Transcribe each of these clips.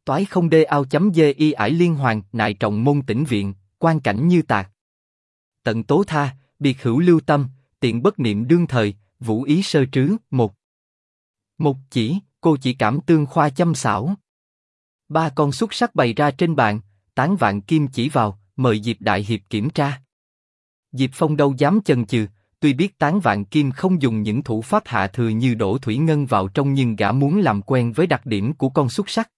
Toái không đê ao chấm dê y ải liên hoàng, nại trọng môn tĩnh viện, quan cảnh như tạc. Tận tố tha, biệt hữu lưu tâm, tiện bất niệm đương thời, vũ ý sơ trứ, một. Một chỉ, cô chỉ cảm tương khoa chăm xảo. Ba con xúc sắc bày ra trên bàn, Tán Vạn Kim chỉ vào, mời Diệp Đại Hiệp kiểm tra. Diệp Phong đâu dám chần chừ, tuy biết Tán Vạn Kim không dùng những thủ pháp hạ thừa như đổ thủy ngân vào trong, nhưng gã muốn làm quen với đặc điểm của con xúc sắc.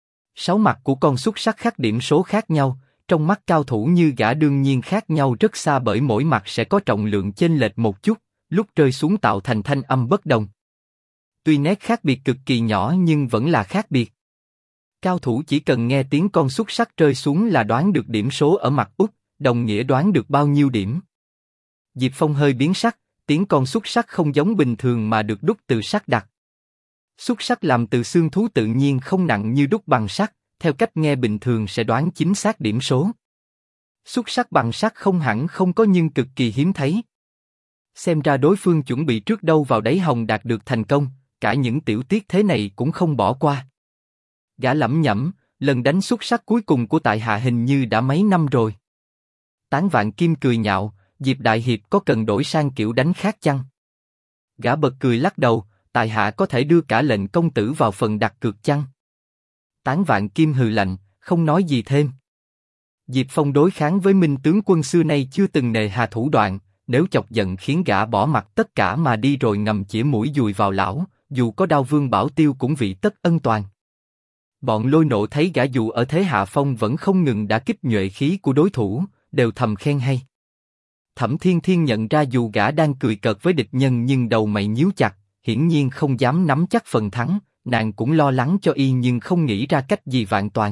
6 mặt của con xúc sắc khác điểm số khác nhau, trong mắt cao thủ như gã đương nhiên khác nhau rất xa, bởi mỗi mặt sẽ có trọng lượng chênh lệch một chút, lúc rơi xuống tạo thành thanh âm bất đồng. Tuy nét khác biệt cực kỳ nhỏ nhưng vẫn là khác biệt. Cao thủ chỉ cần nghe tiếng con xúc sắc rơi xuống là đoán được điểm số ở mặt út, đồng nghĩa đoán được bao nhiêu điểm. Diệp Phong hơi biến sắc, tiếng con xúc sắc không giống bình thường mà được đúc từ sắt đặc. Xúc sắc làm từ xương thú tự nhiên không nặng như đúc bằng sắt, theo cách nghe bình thường sẽ đoán chính xác điểm số. Xúc sắc bằng sắt không hẳn không có nhưng cực kỳ hiếm thấy. Xem ra đối phương chuẩn bị trước đâu vào đấy hòng đạt được thành công, cả những tiểu tiết thế này cũng không bỏ qua. Gã lẩm nhẩm, lần đánh xúc sắc cuối cùng của tại hạ hình như đã mấy năm rồi. Tán Vạn Kim cười nhạo, Diệp Đại Hiệp có cần đổi sang kiểu đánh khác chăng? Gã bật cười lắc đầu, tại hạ có thể đưa cả lệnh công tử vào phần đặt cược chăng? Tán Vạn Kim hừ lạnh, không nói gì thêm. Diệp Phong đối kháng với Minh tướng quân xưa nay chưa từng nề hà thủ đoạn, nếu chọc giận khiến gã bỏ mặc tất cả mà đi rồi ngầm chĩa mũi dùi vào lão, dù có Đao Vương bảo tiêu cũng vị tất ân toàn. Bọn Lôi Nộ thấy gã dù ở thế hạ phong vẫn không ngừng đả kích nhuệ khí của đối thủ, đều thầm khen hay. Thẩm Thiên Thiên nhận ra dù gã đang cười cợt với địch nhân nhưng đầu mày nhíu chặt, hiển nhiên không dám nắm chắc phần thắng, nàng cũng lo lắng cho y nhưng không nghĩ ra cách gì vạn toàn.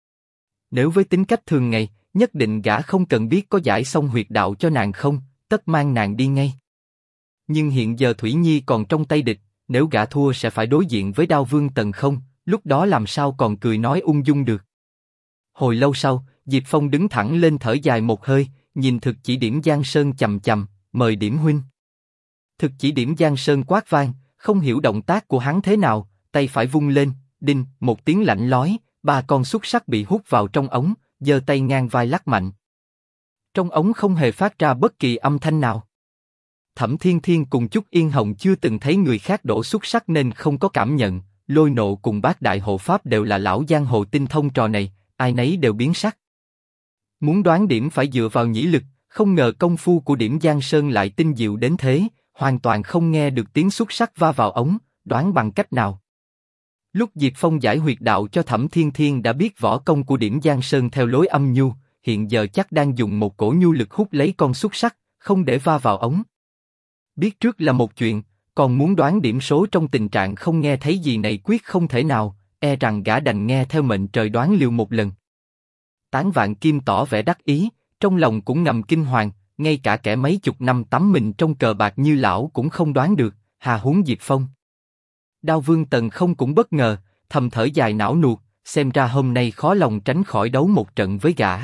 Nếu với tính cách thường ngày, nhất định gã không cần biết có giải xong huyệt đạo cho nàng không, tất mang nàng đi ngay. Nhưng hiện giờ Thủy Nhi còn trong tay địch, nếu gã thua sẽ phải đối diện với Đao Vương Tần Không, lúc đó làm sao còn cười nói ung dung được. Hồi lâu sau, Diệp Phong đứng thẳng lên thở dài một hơi, nhìn Thực Chỉ Điểm Giang Sơn chầm chầm, mời Điểm huynh. Thực Chỉ Điểm Giang Sơn quát vang, không hiểu động tác của hắn thế nào, tay phải vung lên, đinh, một tiếng lạnh lói, 3 con xúc sắc bị hút vào trong ống, giơ tay ngang vai lắc mạnh. Trong ống không hề phát ra bất kỳ âm thanh nào. Thẩm Thiên Thiên cùng Chúc Yên Hồng chưa từng thấy người khác đổ xúc sắc nên không có cảm nhận, Lôi Nộ cùng Bát Đại Hộ Pháp đều là lão giang hồ tinh thông trò này, ai nấy đều biến sắc. Muốn đoán điểm phải dựa vào nhĩ lực, không ngờ công phu của Điểm Giang Sơn lại tinh diệu đến thế, hoàn toàn không nghe được tiếng xúc sắc va vào ống, đoán bằng cách nào. Lúc Diệp Phong giải huyệt đạo cho Thẩm Thiên Thiên đã biết võ công của Điểm Giang Sơn theo lối âm nhu, hiện giờ chắc đang dùng một cổ nhu lực hút lấy con xúc sắc, không để va vào ống. Biết trước là một chuyện, còn muốn đoán điểm số trong tình trạng không nghe thấy gì này quyết không thể nào, e rằng gã đành nghe theo mệnh trời đoán liều một lần. Tán Vạn Kim tỏ vẻ đắc ý, trong lòng cũng ngầm kinh hoàng, ngay cả kẻ mấy chục năm tắm mình trong cờ bạc như lão cũng không đoán được, hà huống Diệp Phong. Đao Vương Tần Không cũng bất ngờ, thầm thở dài não nuột, xem ra hôm nay khó lòng tránh khỏi đấu một trận với gã.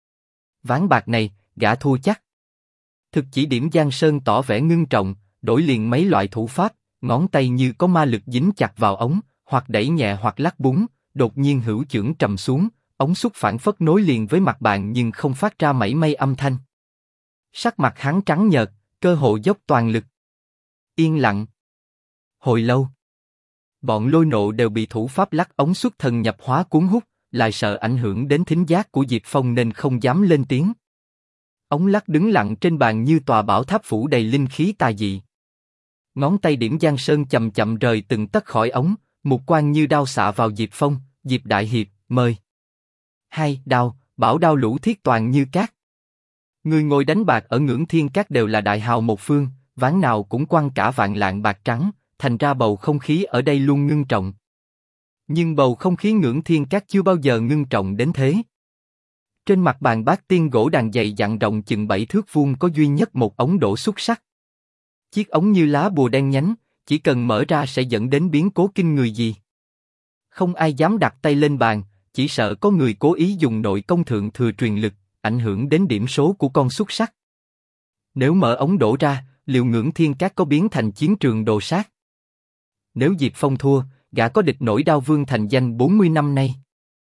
Ván bạc này, gã thua chắc. Thực Chỉ Điểm Giang Sơn tỏ vẻ ngưng trọng, đổi liền mấy loại thủ pháp, ngón tay như có ma lực dính chặt vào ống, hoặc đẩy nhẹ hoặc lắc búng, đột nhiên hữu chưởng trầm xuống, ống xúc phản phất nối liền với mặt bàn nhưng không phát ra mảy may âm thanh. Sắc mặt hắn trắng nhợt, cơ hồ dốc toàn lực. Yên lặng. Hồi lâu, bọn Lôi Nộ đều bị thủ pháp lắc ống xuất thần nhập hóa cuốn hút, lại sợ ảnh hưởng đến thính giác của Diệp Phong nên không dám lên tiếng. Ống lắc đứng lặng trên bàn như tòa bảo tháp phủ đầy linh khí tà dị. Ngón tay Điểm Giang Sơn chậm chậm rời từng tấc khỏi ống, một quang như đao xạ vào Diệp Phong. Diệp Đại Hiệp, mời. Hai, đao, bảo đao lũ thiết toàn như cát. Người ngồi đánh bạc ở Ngưỡng Thiên Các đều là đại hào một phương, ván nào cũng quăng cả vạn lạng bạc trắng, thành ra bầu không khí ở đây luôn ngưng trọng. Nhưng bầu không khí Ngưỡng Thiên Các chưa bao giờ ngưng trọng đến thế. Trên mặt bàn bát tiên gỗ đàn dày dặn rộng chừng 7 thước vuông có duy nhất một ống đổ xúc sắc. Chiếc ống như lá bùa đen nhánh, chỉ cần mở ra sẽ dẫn đến biến cố kinh người gì. Không ai dám đặt tay lên bàn, chỉ sợ có người cố ý dùng nội công thượng thừa truyền lực, ảnh hưởng đến điểm số của con xúc sắc. Nếu mở ống đổ ra, liệu Ngưỡng Thiên Các có biến thành chiến trường đồ sát? Nếu Diệp Phong thua, gã có địch nổi Đao Vương thành danh 40 năm nay.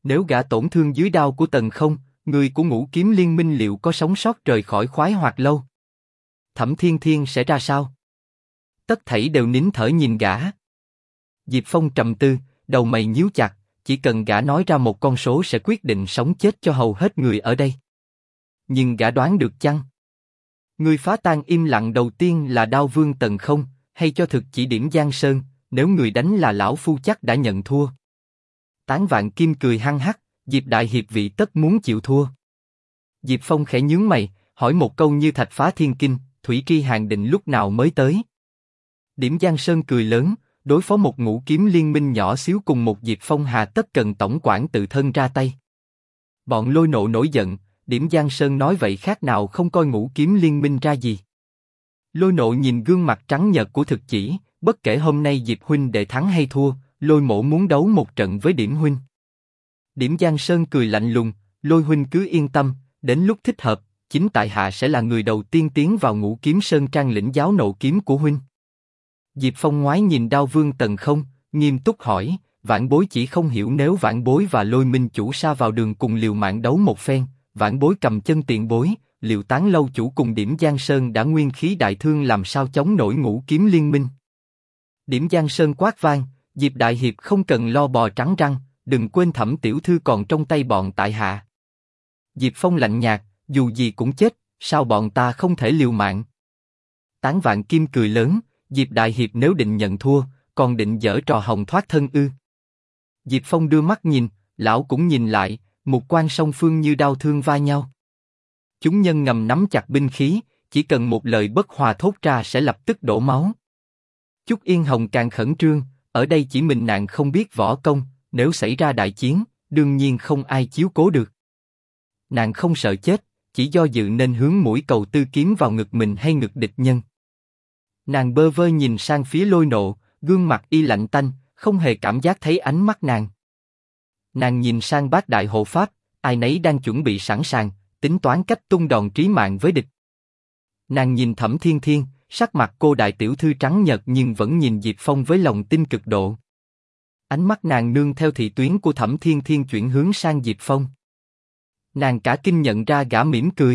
Nếu gã tổn thương dưới đao của Tần Không, người của Ngũ Kiếm Liên Minh liệu có sống sót rời khỏi Khoái Hoạt Lâu? Thẩm Thiên Thiên sẽ ra sao? Tất thảy đều nín thở nhìn gã. Diệp Phong trầm tư, đầu mày nhíu chặt, chỉ cần gã nói ra một con số sẽ quyết định sống chết cho hầu hết người ở đây. Nhưng gã đoán được chăng? Người phá tan im lặng đầu tiên là Đao Vương Tần Không, hay cho thực chỉ điểm Giang Sơn, nếu người đánh là lão phu chắc đã nhận thua. Tán Vạn Kim cười hăng hắc, Diệp đại hiệp vị tất muốn chịu thua. Diệp Phong khẽ nhướng mày, hỏi một câu như thạch phá thiên kinh, Thủy Tri Hàng định lúc nào mới tới? Điểm Giang Sơn cười lớn, đối phó một Ngũ Kiếm Liên Minh nhỏ xíu cùng một Diệp Phong hà tất cần tổng quản tự thân ra tay. Bọn Lôi Nộ nổi giận, Điểm Giang Sơn nói vậy khác nào không coi Ngũ Kiếm Liên Minh ra gì. Lôi Nộ nhìn gương mặt trắng nhợt của thực chỉ, bất kể hôm nay Diệp huynh đệ thắng hay thua, Lôi Mộ muốn đấu một trận với Điểm huynh. Điểm Giang Sơn cười lạnh lùng, Lôi huynh cứ yên tâm, đến lúc thích hợp, chính tại hạ sẽ là người đầu tiên tiến vào Ngũ Kiếm Sơn trang lĩnh giáo nộ kiếm của huynh. Diệp Phong ngoái nhìn Đao Vương Tần Không, nghiêm túc hỏi, vãn bối chỉ không hiểu nếu vãn bối và Lôi Minh chủ sa vào đường cùng liều mạng đấu một phen, vãn bối cầm chân tiền bối, liệu Tán lâu chủ cùng Điểm Giang Sơn đã nguyên khí đại thương làm sao chống nổi Ngũ Kiếm Liên Minh? Điểm Giang Sơn quát vang, Diệp đại hiệp không cần lo bò trắng răng, đừng quên Thẩm tiểu thư còn trong tay bọn tại hạ. Diệp Phong lạnh nhạt, dù gì cũng chết, sao bọn ta không thể liều mạng? Tán Vạn Kim cười lớn, Diệp đại hiệp nếu định nhận thua, còn định giở trò hòng thoát thân ư? Diệp Phong đưa mắt nhìn, lão cũng nhìn lại, mục quan song phương như đao thương va nhau. Chúng nhân ngầm nắm chặt binh khí, chỉ cần một lời bất hòa thốt ra sẽ lập tức đổ máu. Chúc Yên Hồng càng khẩn trương, ở đây chỉ mình nàng không biết võ công, nếu xảy ra đại chiến, đương nhiên không ai chiếu cố được. Nàng không sợ chết, chỉ do dự nên hướng mũi cầu tư kiếm vào ngực mình hay ngực địch nhân. Nàng bơ vơ nhìn sang phía Lôi Nộ, gương mặt y lạnh tanh, không hề cảm giác thấy ánh mắt nàng. Nàng nhìn sang Bát Đại Hộ Pháp, ai nấy đang chuẩn bị sẵn sàng, tính toán cách tung đòn trí mạng với địch. Nàng nhìn Thẩm Thiên Thiên, sắc mặt cô đại tiểu thư trắng nhợt nhưng vẫn nhìn Diệp Phong với lòng tin cực độ. Ánh mắt nàng nương theo thị tuyến của Thẩm Thiên Thiên chuyển hướng sang Diệp Phong. Nàng cả kinh nhận ra gã mỉm cười.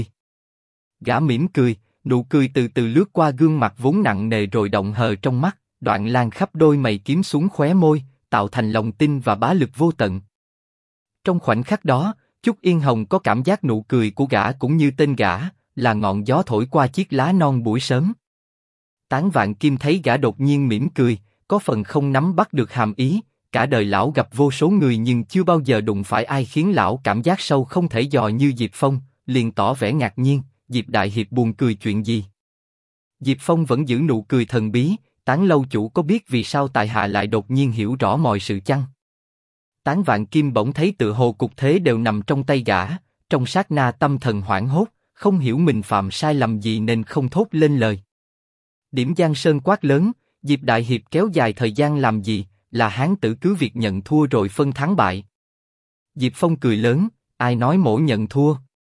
Gã mỉm cười, nụ cười từ từ lướt qua gương mặt vốn nặng nề rồi động hờ trong mắt, đoạn lan khắp đôi mày kiếm xuống khóe môi, tạo thành lòng tin và bá lực vô tận. Trong khoảnh khắc đó, Chúc Yên Hồng có cảm giác nụ cười của gã cũng như tên gã, là ngọn gió thổi qua chiếc lá non buổi sớm. Tán Vạn Kim thấy gã đột nhiên mỉm cười, có phần không nắm bắt được hàm ý, cả đời lão gặp vô số người nhưng chưa bao giờ đụng phải ai khiến lão cảm giác sâu không thể dò như Diệp Phong, liền tỏ vẻ ngạc nhiên, Diệp đại hiệp buồn cười chuyện gì? Diệp Phong vẫn giữ nụ cười thần bí, Tán lâu chủ có biết vì sao tại hạ lại đột nhiên hiểu rõ mọi sự chăng? Tán Vạn Kim bỗng thấy tựa hồ cục thế đều nằm trong tay gã, trong sát na tâm thần hoảng hốt, không hiểu mình phạm sai lầm gì nên không thốt lên lời. Điểm Giang Sơn quát lớn, Diệp đại hiệp kéo dài thời gian làm gì, là hán tử cứ việc nhận thua rồi phân thắng bại. Diệp Phong cười lớn, ai nói mổ nhận thua?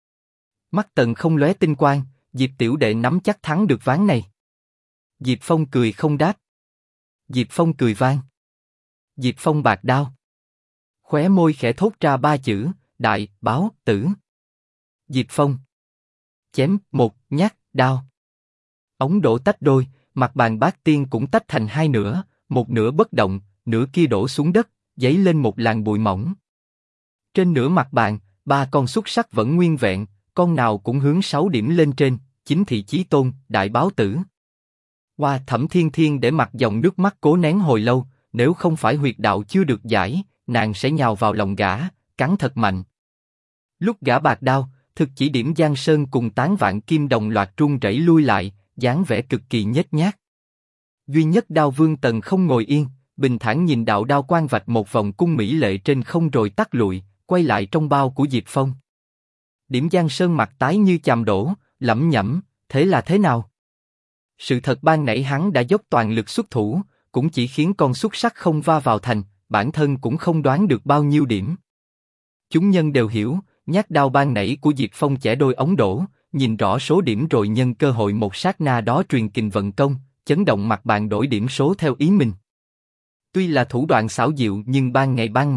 Mắt Tần không lóe tinh quang, Diệp tiểu đệ nắm chắc thắng được ván này. Diệp Phong cười không đáp. Diệp Phong cười vang. Diệp Phong bạc đao. Khóe môi khẽ thốt ra ba chữ, đại, báo, tử. Diệp Phong. Chém, một, nhát, đao. Ống đổ tách đôi, mặt bàn bát tiên cũng tách thành hai nửa, một nửa bất động, nửa kia đổ xuống đất, dấy lên một làn bụi mỏng. Trên nửa mặt bàn, ba con xúc sắc vẫn nguyên vẹn, con nào cũng hướng 6 điểm lên trên, chính thị chí tôn, đại báo tử. Hoa Thẩm Thiên Thiên để mặt dòng nước mắt cố nén hồi lâu, nếu không phải huyệt đạo chưa được giải, nàng sẽ nhào vào lòng gã, cắn thật mạnh. Lúc gã bạc đao, thực chỉ điểm Giang Sơn cùng Tán Vạn Kim đồng loạt run rẩy lui lại, dáng vẻ cực kỳ nhếch nhác. Duy nhất Đao Vương Tần không ngồi yên, bình thản nhìn đạo đao quang vạch một vòng cung mỹ lệ trên không rồi tắt lụi, quay lại trong bao của Diệp Phong. Điểm Giang Sơn mặt tái như chàm đổ, lẩm nhẩm, thế là thế nào? Sự thật ban nãy hắn đã dốc toàn lực xuất thủ, cũng chỉ khiến con xúc sắc không va vào thành, bản thân cũng không đoán được bao nhiêu điểm. Chúng nhân đều hiểu, nhát đao ban nãy của Diệp Phong chẻ đôi ống đổ, nhìn rõ số điểm rồi nhân cơ hội một sát na đó truyền kình vận công, chấn động mặt bàn đổi điểm số theo ý mình. Tuy là thủ đoạn xảo diệu nhưng ban ngày ban mặt,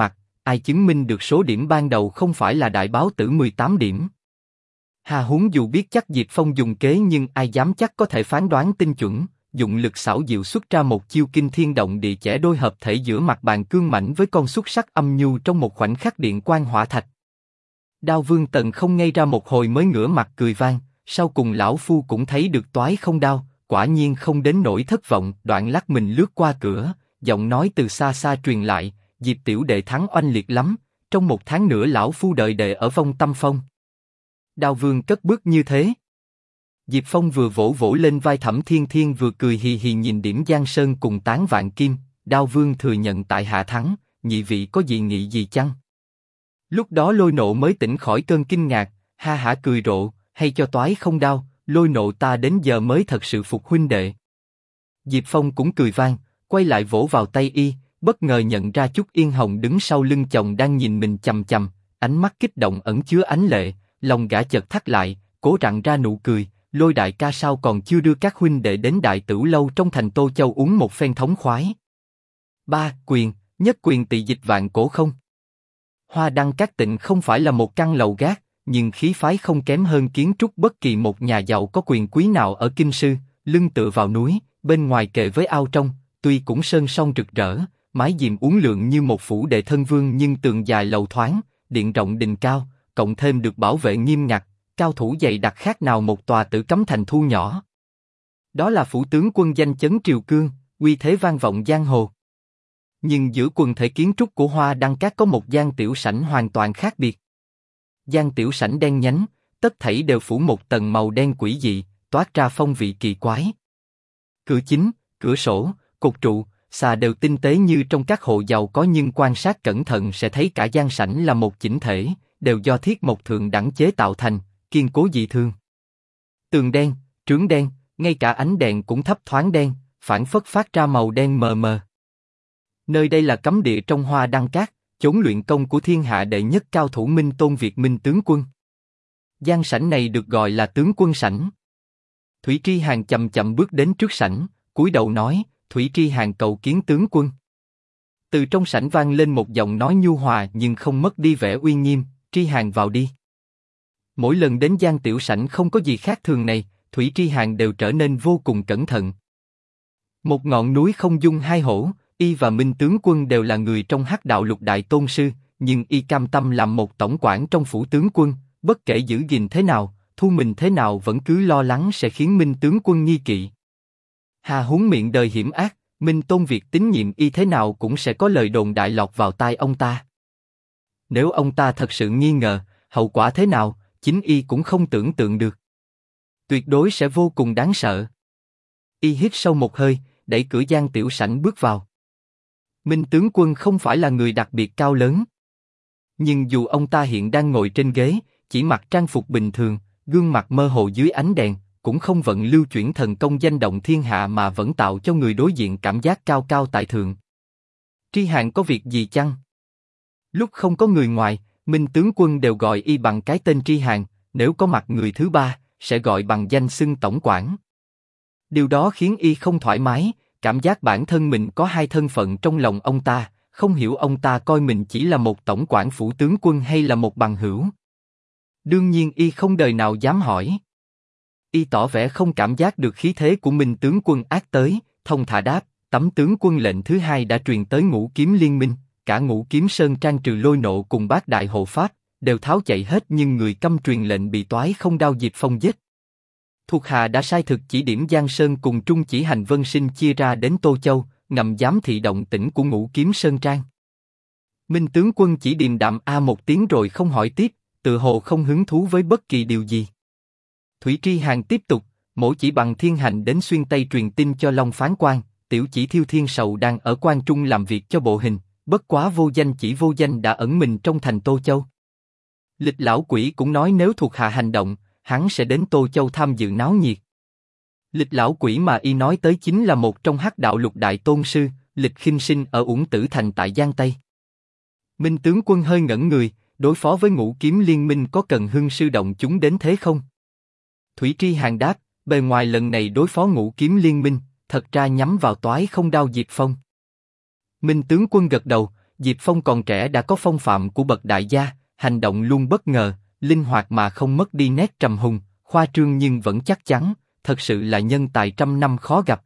ai chứng minh được số điểm ban đầu không phải là đại báo tử 18 điểm. Hà huống dù biết chắc Diệp Phong dùng kế nhưng ai dám chắc có thể phán đoán tinh chuẩn, dụng lực xảo diệu xuất ra một chiêu kinh thiên động địa chẻ đôi hợp thể giữa mặt bàn cương mãnh với con xuất sắc âm nhu trong một khoảnh khắc điện quang hỏa thạch. Đao Vương Tần không ngây ra một hồi mới ngửa mặt cười vang, sau cùng lão phu cũng thấy được toái không đao, quả nhiên không đến nỗi thất vọng. Đoạn lắc mình lướt qua cửa, giọng nói từ xa xa truyền lại, Diệp tiểu đệ thắng oanh liệt lắm, trong 1 tháng nữa lão phu đợi đệ ở Vong Tâm Phong. Đao Vương cất bước như thế. Diệp Phong vừa vỗ vỗ lên vai Thẩm Thiên Thiên vừa cười hì hì nhìn điểm Giang Sơn cùng tán vạn kim. Đao Vương thừa nhận tại hạ thắng, nhị vị có dị nghị gì chăng? Lúc đó Lôi Nộ mới tỉnh khỏi cơn kinh ngạc, ha hả cười rộ, hay cho toái không đao, Lôi Nộ ta đến giờ mới thật sự phục huynh đệ. Diệp Phong cũng cười vang, quay lại vỗ vào tay y, bất ngờ nhận ra Trúc Yên Hồng đứng sau lưng chồng đang nhìn mình chằm chằm, ánh mắt kích động ẩn chứa ánh lệ, lòng gã chợt thắt lại, cố rặn ra nụ cười. Lôi đại ca sao còn chưa đưa các huynh đệ đến Đại Tửu lâu trong thành Tô Châu uống một phen thống khoái? Ba quyền, nhất quyền tỳ dịch vạn cổ không? Hoa Đăng Các Tịnh không phải là một căn lầu gác, nhưng khí phái không kém hơn kiến trúc bất kỳ một nhà giàu có quyền quý nào ở Kinh Sư. Lưng tựa vào núi, bên ngoài kề với ao trong, tuy cũng sơn son rực rỡ, mái diệm uốn lượn như một phủ đệ thân vương nhưng tường dài lầu thoáng, điện rộng đình cao, cộng thêm được bảo vệ nghiêm ngặt, cao thủ dày đặc khác nào một tòa Tử Cấm thành thu nhỏ. Đó là phủ tướng quân danh chấn triều cương, uy thế vang vọng giang hồ. Nhưng giữa quần thể kiến trúc của Hoa Đăng Các có một gian tiểu sảnh hoàn toàn khác biệt. Gian tiểu sảnh đen nhánh, tất thảy đều phủ một tầng màu đen quỷ dị, toát ra phong vị kỳ quái. Cửa chính, cửa sổ, cột trụ, xà đều tinh tế như trong các hộ giàu có, nhưng quan sát cẩn thận sẽ thấy cả gian sảnh là một chỉnh thể, đều do thiết mộc thượng đẳng chế tạo thành, kiên cố dị thường. Tường đen, trướng đen, ngay cả ánh đèn cũng thấp thoáng đen, phản phất phát ra màu đen mờ mờ. Nơi đây là cấm địa trong Hoa Đăng Các, chốn luyện công của thiên hạ đệ nhất cao thủ Minh Tôn Việt Minh tướng quân. Gian sảnh này được gọi là tướng quân sảnh. Thủy Tri Hàn chậm chậm bước đến trước sảnh, cúi đầu nói, Thủy Tri Hàn cầu kiến tướng quân. Từ trong sảnh vang lên một giọng nói nhu hòa nhưng không mất đi vẻ uy nghiêm, Tri Hàn vào đi. Mỗi lần đến gian tiểu sảnh không có gì khác thường này, Thủy Tri Hàn đều trở nên vô cùng cẩn thận. Một ngọn núi không dung hai hổ, y và Minh tướng quân đều là người trong Hắc đạo lục đại tôn sư, nhưng y cam tâm làm một tổng quản trong phủ tướng quân, bất kể giữ gìn thế nào, thu mình thế nào vẫn cứ lo lắng sẽ khiến Minh tướng quân nghi kỵ. Hà huống miệng đời hiểm ác, Minh Tôn Việt tín nhiệm y thế nào cũng sẽ có lời đồn đại lọt vào tai ông ta. Nếu ông ta thật sự nghi ngờ, hậu quả thế nào, chính y cũng không tưởng tượng được. Tuyệt đối sẽ vô cùng đáng sợ. Y hít sâu một hơi, đẩy cửa gian tiểu sảnh bước vào. Minh tướng quân không phải là người đặc biệt cao lớn. Nhưng dù ông ta hiện đang ngồi trên ghế, chỉ mặc trang phục bình thường, gương mặt mơ hồ dưới ánh đèn, cũng không vận lưu chuyển thần công danh động thiên hạ mà vẫn tạo cho người đối diện cảm giác cao cao tại thượng. Tri Hàn có việc gì chăng? Lúc không có người ngoài, Minh tướng quân đều gọi y bằng cái tên Tri Hàn, nếu có mặt người thứ ba, sẽ gọi bằng danh xưng tổng quản. Điều đó khiến y không thoải mái, cảm giác bản thân mình có hai thân phận trong lòng ông ta, không hiểu ông ta coi mình chỉ là một tổng quản phủ tướng quân hay là một bằng hữu. Đương nhiên y không đời nào dám hỏi. Y tỏ vẻ không cảm giác được khí thế của Minh tướng quân ác tới, thông thả đáp, tấm tướng quân lệnh thứ hai đã truyền tới Ngũ Kiếm Liên Minh, cả Ngũ Kiếm Sơn Trang trừ Lôi Nộ cùng Bát Đại hộ pháp đều tháo chạy hết, nhưng người câm truyền lệnh bị toái không đao Diệp Phong giết. Thuộc hạ đã sai thực chỉ điểm Giang Sơn cùng Trung chỉ hành Vân Sinh chia ra đến Tô Châu, ngầm giám thị động tĩnh của Ngũ Kiếm Sơn Trang. Minh tướng quân chỉ điềm đạm một tiếng rồi không hỏi tiếp, tự hồ không hứng thú với bất kỳ điều gì. Thủy Tri Hàn tiếp tục, mỗi chỉ bằng thiên hành đến xuyên Tây truyền tin cho Long Phán Quan, tiểu chỉ Thiêu Thiên Sầu đang ở Quan Trung làm việc cho bộ hình, bất quá vô danh chỉ vô danh đã ẩn mình trong thành Tô Châu. Lịch lão quỷ cũng nói nếu thuộc hạ hành động, hắn sẽ đến Tô Châu tham dự náo nhiệt. Lịch lão quỷ mà y nói tới chính là một trong Hắc đạo lục đại tôn sư, Lịch Khinh Sinh ở Uổng Tử Thành tại Giang Tây. Minh tướng quân hơi ngẩn người, đối phó với Ngũ Kiếm Liên Minh có cần hưng sư động chúng đến thế không? Thủy Tri Hàn đáp, bề ngoài lần này đối phó Ngũ Kiếm Liên Minh, thật ra nhắm vào toái không đao Diệp Phong. Minh tướng quân gật đầu, Diệp Phong còn trẻ đã có phong phạm của bậc đại gia, hành động luôn bất ngờ, linh hoạt mà không mất đi nét trầm hùng, khoa trương nhưng vẫn chắc chắn, thật sự là nhân tài trăm năm khó gặp.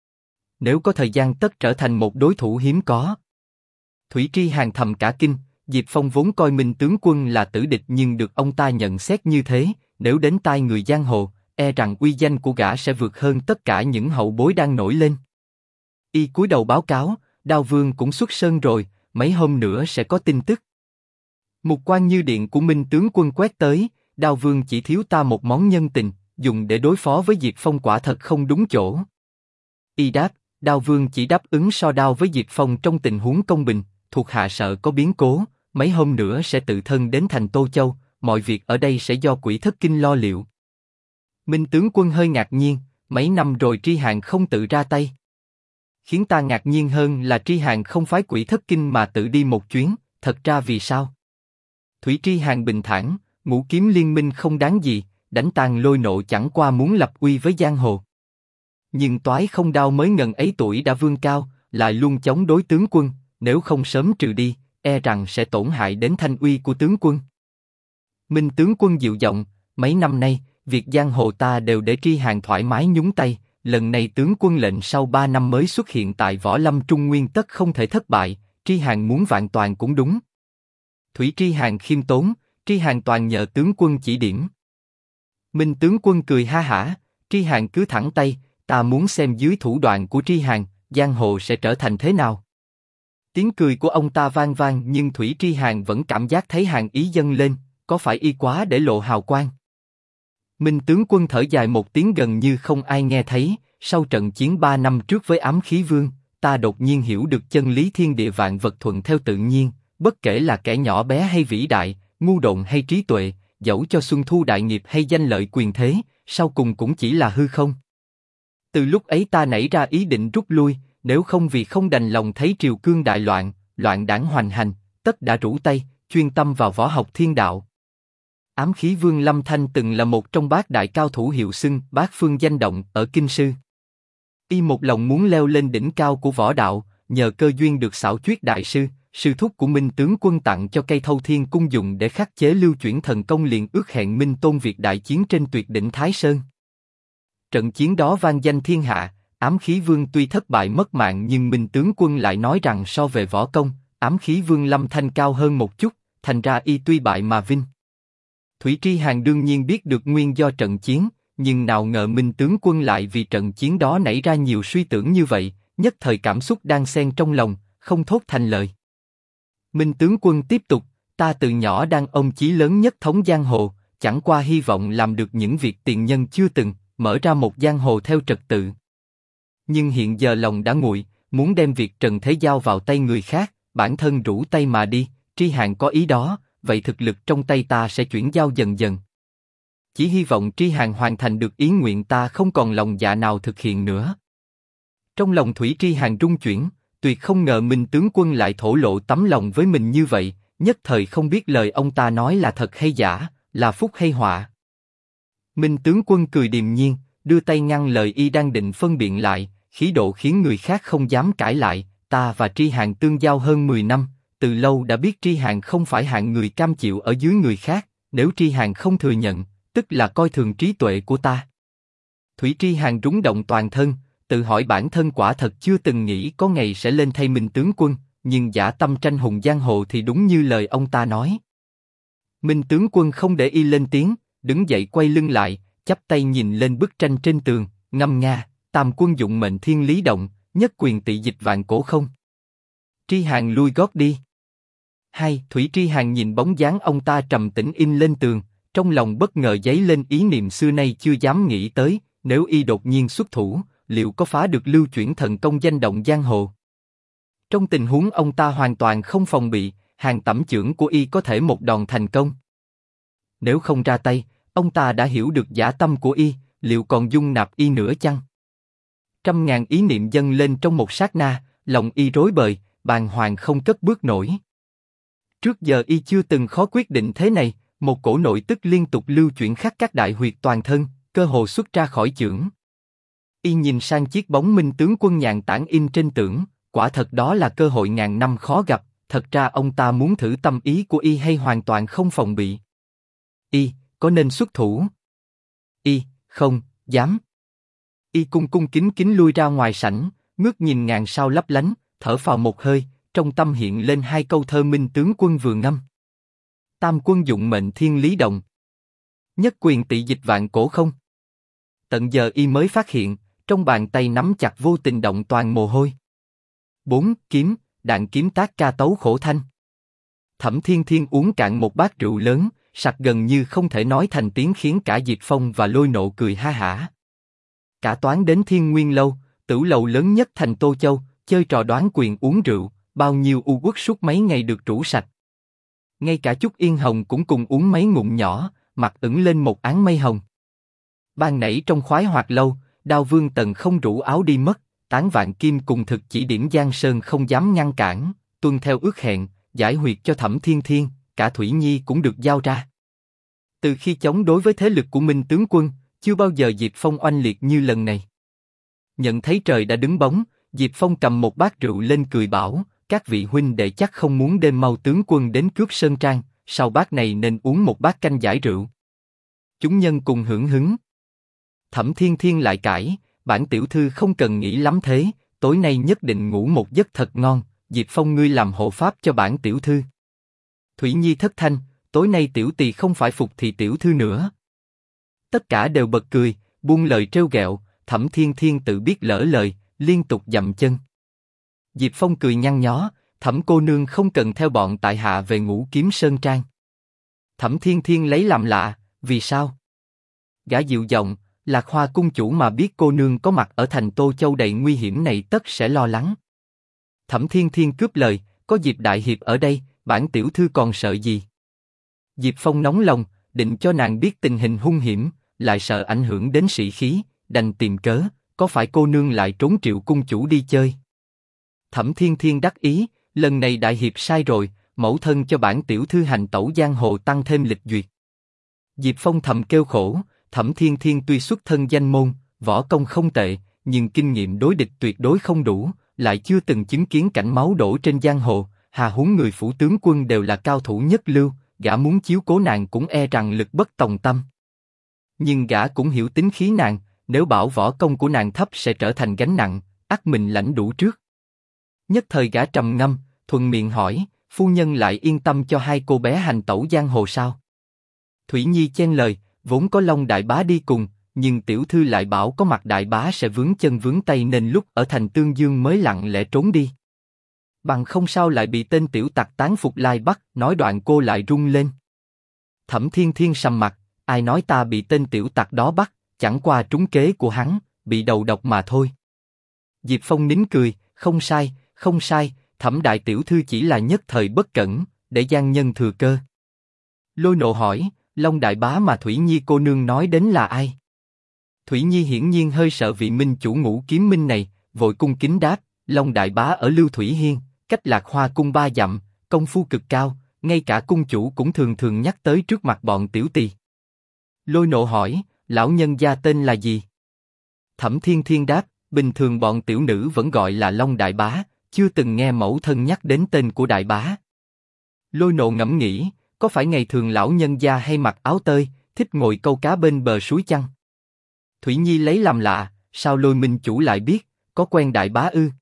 Nếu có thời gian tất trở thành một đối thủ hiếm có. Thủy Tri Hàn thầm cả kinh, Diệp Phong vốn coi Minh tướng quân là tử địch nhưng được ông ta nhận xét như thế, nếu đến tai người giang hồ, e rằng uy danh của gã sẽ vượt hơn tất cả những hậu bối đang nổi lên. Y cúi đầu báo cáo, Đao Vương cũng xuất sơn rồi, mấy hôm nữa sẽ có tin tức. Mục quang như điện của Minh tướng quân quét tới, Đao Vương chỉ thiếu ta một món nhân tình, dùng để đối phó với Diệp Phong quả thật không đúng chỗ. Y đáp, Đao Vương chỉ đáp ứng so đao với Diệp Phong trong tình huống công bình, thuộc hạ sợ có biến cố, mấy hôm nữa sẽ tự thân đến thành Tô Châu, mọi việc ở đây sẽ do Quỷ Thất Kinh lo liệu. Minh tướng quân hơi ngạc nhiên, mấy năm rồi Tri Hàn không tự ra tay. Khiến ta ngạc nhiên hơn là Tri Hàn không phái Quỷ Thất Kinh mà tự đi một chuyến, thật ra vì sao? Thủy Tri Hàn bình thản, Ngũ Kiếm Liên Minh không đáng gì, đánh tàn lôi nộ chẳng qua muốn lập uy với giang hồ. Nhưng Toái Không Đao mới ngần ấy tuổi đã vươn cao, lại luôn chống đối tướng quân, nếu không sớm trừ đi, e rằng sẽ tổn hại đến thanh uy của tướng quân. Minh tướng quân dịu giọng, mấy năm nay, việc giang hồ ta đều để Tri Hàn thoải mái nhúng tay, lần này tướng quân lệnh sau 3 năm mới xuất hiện tại Võ Lâm Trung Nguyên tất không thể thất bại, Tri Hàn muốn vạn toàn cũng đúng. Thủy Tri Hàn khiêm tốn, Tri Hàn toàn nhờ tướng quân chỉ điểm. Minh tướng quân cười ha hả, Tri Hàn cứ thẳng tay, ta muốn xem dưới thủ đoạn của Tri Hàn, giang hồ sẽ trở thành thế nào. Tiếng cười của ông ta vang vang nhưng Thủy Tri Hàn vẫn cảm giác thấy hàn ý dâng lên, có phải y quá để lộ hào quang? Minh tướng quân thở dài một tiếng gần như không ai nghe thấy, sau trận chiến 3 năm trước với Ám Khí Vương, ta đột nhiên hiểu được chân lý thiên địa vạn vật thuận theo tự nhiên, bất kể là kẻ nhỏ bé hay vĩ đại, ngu độn hay trí tuệ, dẫu cho xuân thu đại nghiệp hay danh lợi quyền thế, sau cùng cũng chỉ là hư không. Từ lúc ấy ta nảy ra ý định rút lui, nếu không vì không đành lòng thấy triều cương đại loạn, loạn đảng hoành hành, tất đã rũ tay, chuyên tâm vào võ học thiên đạo. Ám Khí Vương Lâm Thanh từng là một trong bát đại cao thủ hiệu xưng, bát phương danh động ở Kinh Sư. Y một lòng muốn leo lên đỉnh cao của võ đạo, nhờ cơ duyên được Xảo Chuyết đại sư, sư thúc của Minh tướng quân tặng cho cây Thâu Thiên cung dùng để khắc chế lưu chuyển thần công, liền ước hẹn Minh Tôn việc đại chiến trên tuyệt đỉnh Thái Sơn. Trận chiến đó vang danh thiên hạ, Ám Khí Vương tuy thất bại mất mạng nhưng Minh tướng quân lại nói rằng so về võ công, Ám Khí Vương Lâm Thanh cao hơn một chút, thành ra y tuy bại mà vinh. Thủy Tri Hàn đương nhiên biết được nguyên do trận chiến, nhưng nào ngờ Minh tướng quân lại vì trận chiến đó nảy ra nhiều suy tưởng như vậy, nhất thời cảm xúc đan xen trong lòng, không thốt thành lời. Minh tướng quân tiếp tục, ta từ nhỏ đang ôm chí lớn nhất thống giang hồ, chẳng qua hy vọng làm được những việc tiền nhân chưa từng, mở ra một giang hồ theo trật tự. Nhưng hiện giờ lòng đã nguội, muốn đem việc trần thế giao vào tay người khác, bản thân rũ tay mà đi. Tri Hàn có ý đó, vậy thực lực trong tay ta sẽ chuyển giao dần dần. Chỉ hy vọng Tri Hàn hoàn thành được ý nguyện, ta không còn lòng dạ nào thực hiện nữa. Trong lòng Thủy Tri Hàn rung chuyển, tuyệt không ngờ Minh tướng quân lại thổ lộ tấm lòng với mình như vậy, nhất thời không biết lời ông ta nói là thật hay giả, là phúc hay họa. Minh tướng quân cười điềm nhiên, đưa tay ngăn lời y đang định phân biện lại, khí độ khiến người khác không dám cãi lại. Ta và Tri Hàn tương giao hơn 10 năm, từ lâu đã biết Tri Hàn không phải hạng người cam chịu ở dưới người khác, nếu Tri Hàn không thừa nhận, tức là coi thường trí tuệ của ta. Thủy Tri Hàn rúng động toàn thân, tự hỏi bản thân quả thật chưa từng nghĩ có ngày sẽ lên thay Minh tướng quân, nhưng dã tâm tranh hùng giang hồ thì đúng như lời ông ta nói. Minh tướng quân không để y lên tiếng, đứng dậy quay lưng lại, chắp tay nhìn lên bức tranh trên tường, ngâm nga, tam quân dụng mệnh thiên lý động, nhất quyền tị dịch vạn cổ không. Tri Hàn lui gót đi. Hai, Thủy Tri Hàn nhìn bóng dáng ông ta trầm tĩnh in lên tường, trong lòng bất ngờ dấy lên ý niệm xưa nay chưa dám nghĩ tới, nếu y đột nhiên xuất thủ, liệu có phá được lưu chuyển thần công danh động giang hồ? Trong tình huống ông ta hoàn toàn không phòng bị, hàng tẩm chưởng của y có thể một đòn thành công. Nếu không ra tay, ông ta đã hiểu được dã tâm của y, liệu còn dung nạp y nữa chăng? Trăm ngàn ý niệm dâng lên trong một sát na, lòng y rối bời, bàng hoàng không cất bước nổi. Trước giờ y chưa từng khó quyết định thế này, một cổ nội tức liên tục lưu chuyển khắp các đại huyệt toàn thân, cơ hồ xuất ra khỏi chưởng. Y nhìn sang chiếc bóng Minh tướng quân nhàn tản in trên tưởng, quả thật đó là cơ hội ngàn năm khó gặp, thật ra ông ta muốn thử tâm ý của y hay hoàn toàn không phòng bị. Y, có nên xuất thủ? Y, không, dám. Y cung cung kính kính lui ra ngoài sảnh, ngước nhìn ngàn sao lấp lánh, thở phào một hơi, trong tâm hiện lên hai câu thơ Minh tướng quân vừa ngâm. Tam quân dụng mệnh thiên lý động, nhất quyền tị dịch vạn cổ không. Tận giờ y mới phát hiện, trong bàn tay nắm chặt vô tình động toàn mồ hôi. 4. Kiếm, đạn kiếm tác ca tấu khổ thanh. Thẩm Thiên Thiên uống cạn một bát rượu lớn, sặc gần như không thể nói thành tiếng khiến cả Diệp Phong và Lôi Nộ cười ha hả. Cả toán đến Thiên Nguyên Lâu, tửu lầu lớn nhất thành Tô Châu, chơi trò đoán quyền uống rượu, bao nhiêu u uất suốt mấy ngày được rủ sạch. Ngay cả Trúc Yên Hồng cũng cùng uống mấy ngụm nhỏ, mặt ửng lên một áng mây hồng. Ban nãy trong khoái hoạt lâu, Đao Vương Tần không rủ áo đi mất, Tán Vạn Kim cùng thực chỉ điểm Giang Sơn không dám ngăn cản, tuân theo ước hẹn, giải huyệt cho Thẩm Thiên Thiên, cả Thủy Nhi cũng được giao ra. Từ khi chống đối với thế lực của Minh tướng quân, chưa bao giờ Diệp Phong oanh liệt như lần này. Nhận thấy trời đã đứng bóng, Diệp Phong cầm một bát rượu lên cười bảo, các vị huynh đệ chắc không muốn đêm mau tướng quân đến cướp sơn trang, sau bát này nên uống một bát canh giải rượu. Chúng nhân cùng hưởng hứng. Thẩm Thiên Thiên lại cãi, bản tiểu thư không cần nghĩ lắm thế, tối nay nhất định ngủ một giấc thật ngon, Diệp Phong ngươi làm hộ pháp cho bản tiểu thư. Thủy Nhi thất thanh, tối nay tiểu tỳ không phải phục thì tiểu thư nữa. Tất cả đều bật cười, buông lời trêu ghẹo, Thẩm Thiên Thiên tự biết lỡ lời, liên tục dậm chân. Diệp Phong cười nhăn nhó, Thẩm cô nương không cần theo bọn tại hạ về Ngũ Kiếm Sơn Trang. Thẩm Thiên Thiên lấy làm lạ, vì sao? Gã dịu giọng, Lạc Hoa cung chủ mà biết cô nương có mặt ở thành Tô Châu đầy nguy hiểm này tất sẽ lo lắng. Thẩm Thiên Thiên cướp lời, có Diệp đại hiệp ở đây, bản tiểu thư còn sợ gì? Diệp Phong nóng lòng, định cho nàng biết tình hình hung hiểm, lại sợ ảnh hưởng đến sĩ khí, đành tìm cớ, có phải cô nương lại trốn Triệu cung chủ đi chơi? Thẩm Thiên Thiên đắc ý, lần này đại hiệp sai rồi, mẫu thân cho bản tiểu thư hành tẩu giang hồ tăng thêm lịch duyệt. Diệp Phong thầm kêu khổ, Thẩm Thiên Thiên tuy xuất thân danh môn, võ công không tệ, nhưng kinh nghiệm đối địch tuyệt đối không đủ, lại chưa từng chứng kiến cảnh máu đổ trên giang hồ, hà huống người phủ tướng quân đều là cao thủ nhất lưu, gã muốn chiếu cố nàng cũng e rằng lực bất tòng tâm. Nhưng gã cũng hiểu tính khí nàng, nếu bảo võ công của nàng thấp sẽ trở thành gánh nặng, ắt mình lãnh đủ trước. Nhất thời gã trầm ngâm, thuận miệng hỏi, phu nhân lại yên tâm cho hai cô bé hành tẩu giang hồ sao? Thủy Nhi chen lời, vốn có Long đại bá đi cùng, nhưng tiểu thư lại bảo có Mặt đại bá sẽ vướng chân vướng tay nên lúc ở thành Tương Dương mới lặng lẽ trốn đi. Bằng không sao lại bị tên tiểu tặc tán phục lai bắt, nói đoạn cô lại rung lên. Thẩm Thiên Thiên sầm mặt, ai nói ta bị tên tiểu tặc đó bắt, chẳng qua trúng kế của hắn, bị đầu độc mà thôi. Diệp Phong nín cười, không sai, không sai, Thẩm đại tiểu thư chỉ là nhất thời bất cẩn, để gian nhân thừa cơ. Lôi Nộ hỏi, Long đại bá mà Thủy Nhi cô nương nói đến là ai? Thủy Nhi hiển nhiên hơi sợ vị minh chủ Ngũ Kiếm Minh này, vội cung kính đáp, Long đại bá ở Lưu Thủy Hiên, cách Lạc Hoa cung 3 dặm, công phu cực cao, ngay cả cung chủ cũng thường thường nhắc tới trước mặt bọn tiểu tỳ. Lôi Nộ hỏi, lão nhân gia tên là gì? Thẩm Thiên Thiên đáp, bình thường bọn tiểu nữ vẫn gọi là Long đại bá, chưa từng nghe mẫu thân nhắc đến tên của đại bá. Lôi Nộ ngẫm nghĩ, có phải ngày thường lão nhân gia hay mặc áo tơi, thích ngồi câu cá bên bờ suối chăng? Thủy Nhi lấy làm lạ, sao Lôi minh chủ lại biết, có quen đại bá ư?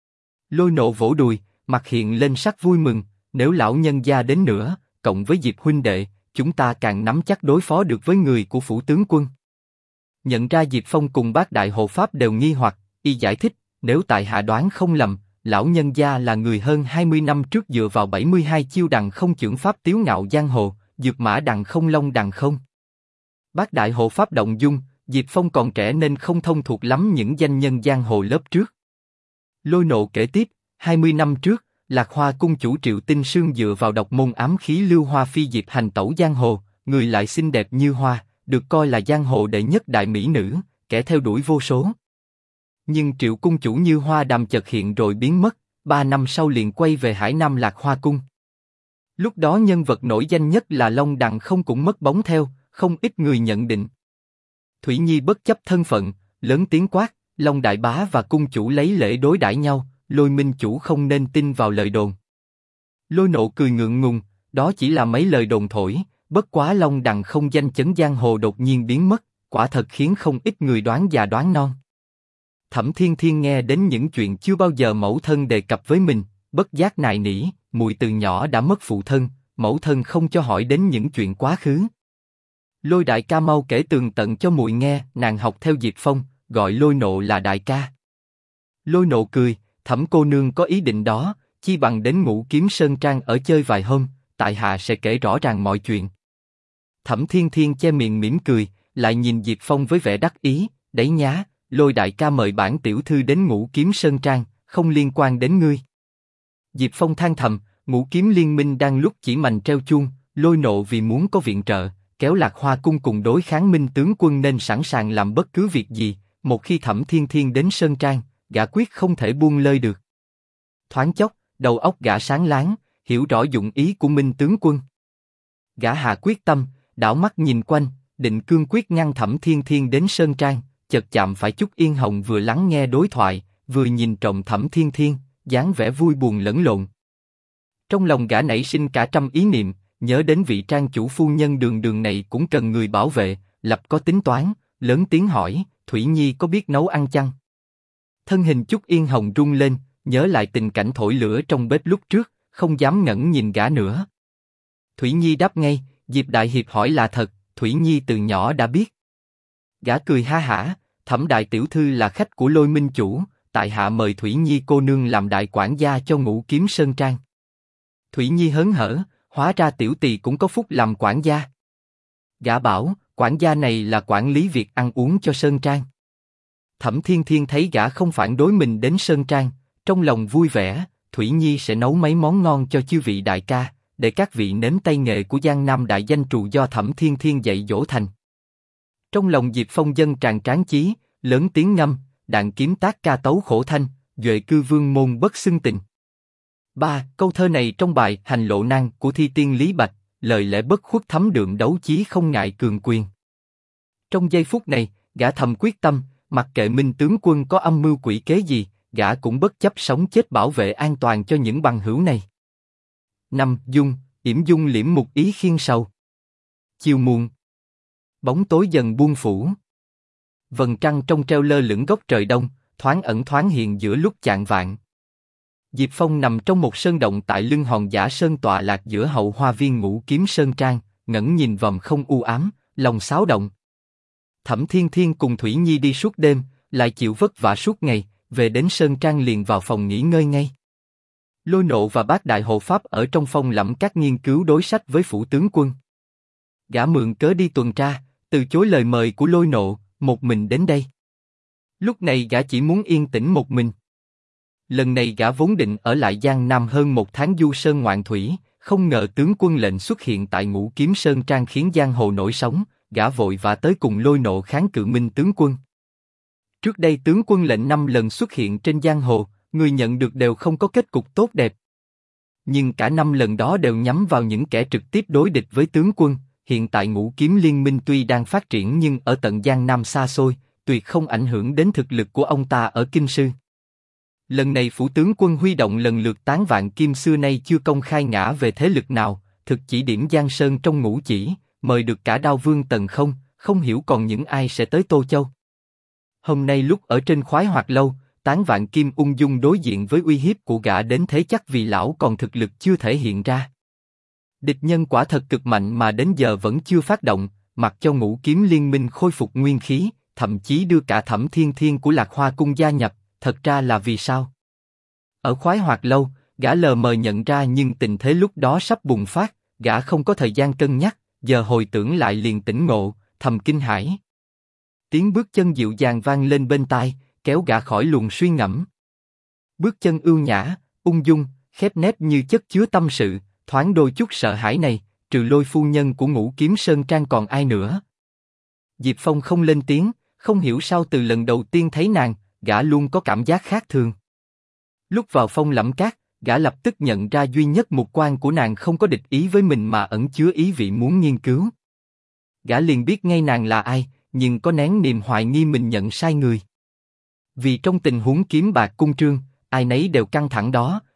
Lôi Nộ vỗ đùi, mặt hiện lên sắc vui mừng, nếu lão nhân gia đến nữa, cộng với Diệp huynh đệ, chúng ta càng nắm chắc đối phó được với người của phủ tướng quân. Nhận ra Diệp Phong cùng bác đại hộ pháp đều nghi hoặc, y giải thích, nếu tại hạ đoán không lầm, lão nhân gia là người hơn 20 năm trước dựa vào 72 chiêu đằng không chưởng pháp tiếu ngạo giang hồ, dược mã đằng không long đằng không. Bác đại hộ pháp động dung, Diệp Phong còn trẻ nên không thông thuộc lắm những danh nhân giang hồ lớp trước. Lôi Nộ kể tiếp, 20 năm trước, Lạc Hoa cung chủ Triệu Tinh Sương dựa vào độc môn ám khí lưu hoa phi diệp hành tẩu giang hồ, người lại xinh đẹp như hoa, được coi là giang hồ đệ nhất đại mỹ nữ, kẻ theo đuổi vô số. Nhưng Triệu cung chủ Như Hoa Đàm chợt hiện rồi biến mất, 3 năm sau liền quay về Hải Nam Lạc Hoa cung. Lúc đó nhân vật nổi danh nhất là Long Đằng không cũng mất bóng theo, không ít người nhận định. Thủy Nhi bất chấp thân phận, lớn tiếng quát, Long đại bá và cung chủ lấy lễ đối đãi nhau, Lôi minh chủ không nên tin vào lời đồn. Lôi Nộ cười ngượng ngùng, đó chỉ là mấy lời đồn thổi, bất quá Long Đằng không danh chấn giang hồ đột nhiên biến mất, quả thật khiến không ít người đoán già đoán non. Thẩm Thiên Thiên nghe đến những chuyện chưa bao giờ mẫu thân đề cập với mình, bất giác nài nỉ, muội từ nhỏ đã mất phụ thân, mẫu thân không cho hỏi đến những chuyện quá khứ. Lôi đại ca mau kể tường tận cho muội nghe, nàng học theo Diệp Phong, gọi Lôi Nộ là đại ca. Lôi Nộ cười, Thẩm cô nương có ý định đó, chi bằng đến Ngũ Kiếm Sơn Trang ở chơi vài hôm, tại hạ sẽ kể rõ ràng mọi chuyện. Thẩm Thiên Thiên che miệng mỉm cười, lại nhìn Diệp Phong với vẻ đắc ý, đấy nhá, Lôi đại ca mời bản tiểu thư đến Ngũ Kiếm Sơn Trang, không liên quan đến ngươi. Diệp Phong than thầm, Ngũ Kiếm Liên Minh đang lúc chỉ mành treo chuông, Lôi Nộ vì muốn có viện trợ, kéo Lạc Hoa cung cùng đối kháng Minh tướng quân nên sẵn sàng làm bất cứ việc gì. Một khi Thẩm Thiên Thiên đến Sơn Trang, gã quyết không thể buông lơi được. Thoáng chốc, đầu óc gã sáng láng, hiểu rõ dụng ý của Minh tướng quân. Gã hạ quyết tâm, đảo mắt nhìn quanh, định cương quyết ngăn Thẩm Thiên Thiên đến Sơn Trang. Chợt chạm phải Trúc Yên Hồng vừa lắng nghe đối thoại, vừa nhìn trộm Thẩm Thiên Thiên, dáng vẻ vui buồn lẫn lộn. Trong lòng gã nảy sinh cả trăm ý niệm, nhớ đến vị trang chủ phu nhân đường đường này cũng cần người bảo vệ, lập có tính toán, lớn tiếng hỏi, Thủy Nhi có biết nấu ăn chăng? Thân hình Trúc Yên Hồng rung lên, nhớ lại tình cảnh thổi lửa trong bếp lúc trước, không dám ngẩng nhìn gã nữa. Thủy Nhi đáp ngay, Diệp Đại Hiệp hỏi là thật, Thủy Nhi từ nhỏ đã biết. Gã cười ha hả, Thẩm đại tiểu thư là khách của Lôi Minh chủ, tại hạ mời Thủy Nhi cô nương làm đại quản gia cho Ngũ Kiếm Sơn Trang. Thủy Nhi hớn hở, hóa ra tiểu tỳ cũng có phúc làm quản gia. Gã bảo, quản gia này là quản lý việc ăn uống cho Sơn Trang. Thẩm Thiên Thiên thấy gã không phản đối mình đến Sơn Trang, trong lòng vui vẻ, Thủy Nhi sẽ nấu mấy món ngon cho chư vị đại ca, để các vị nếm tay nghề của Giang Nam đại danh trù do Thẩm Thiên Thiên dạy dỗ thành. Trong lòng Diệp Phong dân tràn tráng chí, lớn tiếng ngâm, đạn kiếm tác ca tấu khổ thanh, duệ cư vương môn bất xưng tình. Câu thơ này trong bài Hành Lộ Năng của thi tiên Lý Bạch, lời lẽ bất khuất thấm đượm đấu chí không ngại cường quyền. Trong giây phút này, gã thầm quyết tâm, mặc kệ Minh tướng quân có âm mưu quỷ kế gì, gã cũng bất chấp sống chết bảo vệ an toàn cho những bằng hữu này. Yểm dung liễm mục ý khiên sầu. Chiều muộn, bóng tối dần buông phủ. Vầng trăng trong treo lơ lửng góc trời đông, thoáng ẩn thoáng hiện giữa lúc chạng vạng. Diệp Phong nằm trong một sơn động tại lưng hòn giả sơn tọa lạc giữa hậu hoa viên Ngũ Kiếm Sơn Trang, ngẩng nhìn vòm không u ám, lòng xáo động. Thẩm Thiên Thiên cùng Thủy Nhi đi suốt đêm, lại chịu vất vả suốt ngày, về đến Sơn Trang liền vào phòng nghỉ ngơi ngay. Lôi Nộ và Bát Đại Hộ Pháp ở trong phòng lẩm các nghiên cứu đối sách với phủ tướng quân. Gã mượn cớ đi tuần tra, từ chối lời mời của Lôi Nộ, một mình đến đây. Lúc này gã chỉ muốn yên tĩnh một mình. Lần này gã vốn định ở lại Giang Nam hơn một tháng du sơn ngoạn thủy, không ngờ tướng quân lệnh xuất hiện tại Ngũ Kiếm Sơn Trang khiến giang hồ nổi sóng, gã vội vã tới cùng Lôi Nộ kháng cự Minh tướng quân. Trước đây tướng quân lệnh 5 lần xuất hiện trên giang hồ, người nhận được đều không có kết cục tốt đẹp. Nhưng cả 5 lần đó đều nhắm vào những kẻ trực tiếp đối địch với tướng quân. Hiện tại Ngũ Kiếm Liên Minh tuy đang phát triển nhưng ở tận Giang Nam xa xôi, tuyệt không ảnh hưởng đến thực lực của ông ta ở Kinh Sư. Lần này phủ tướng quân huy động lần lượt tán vạn kim xưa nay chưa công khai ngã về thế lực nào, thực chỉ điểm Giang Sơn trong ngũ chỉ, mời được cả Đao Vương Tần không hiểu còn những ai sẽ tới Tô Châu. Hôm nay lúc ở trên Khoái Hoạt Lâu, tán vạn kim ung dung đối diện với uy hiếp của gã đến thế chắc vì lão còn thực lực chưa thể hiện ra. Địch nhân quả thật cực mạnh mà đến giờ vẫn chưa phát động, mặc cho Ngũ Kiếm Liên Minh khôi phục nguyên khí, thậm chí đưa cả Thẩm Thiên Thiên của Lạc Hoa cung gia nhập, thật ra là vì sao? Ở Khoái Hoạt Lâu, gã lờ mờ nhận ra nhưng tình thế lúc đó sắp bùng phát, gã không có thời gian cân nhắc, giờ hồi tưởng lại liền tỉnh ngộ, thầm kinh hãi. Tiếng bước chân dịu dàng vang lên bên tai, kéo gã khỏi luồng suy ngẫm. Bước chân ưu nhã, ung dung, khép nép như chất chứa tâm sự, thoáng đôi chút sợ hãi này, trừ Lôi phu nhân của Ngũ Kiếm Sơn Trang còn ai nữa? Diệp Phong không lên tiếng, không hiểu sao từ lần đầu tiên thấy nàng, gã luôn có cảm giác khác thường. Lúc vào Phong Lẫm Cát, gã lập tức nhận ra duy nhất mục quan của nàng không có địch ý với mình mà ẩn chứa ý vị muốn nghiên cứu. Gã liền biết ngay nàng là ai, nhưng có nén niềm hoài nghi mình nhận sai người. Vì trong tình huống kiếm bạc cung trương, ai nấy đều căng thẳng đó,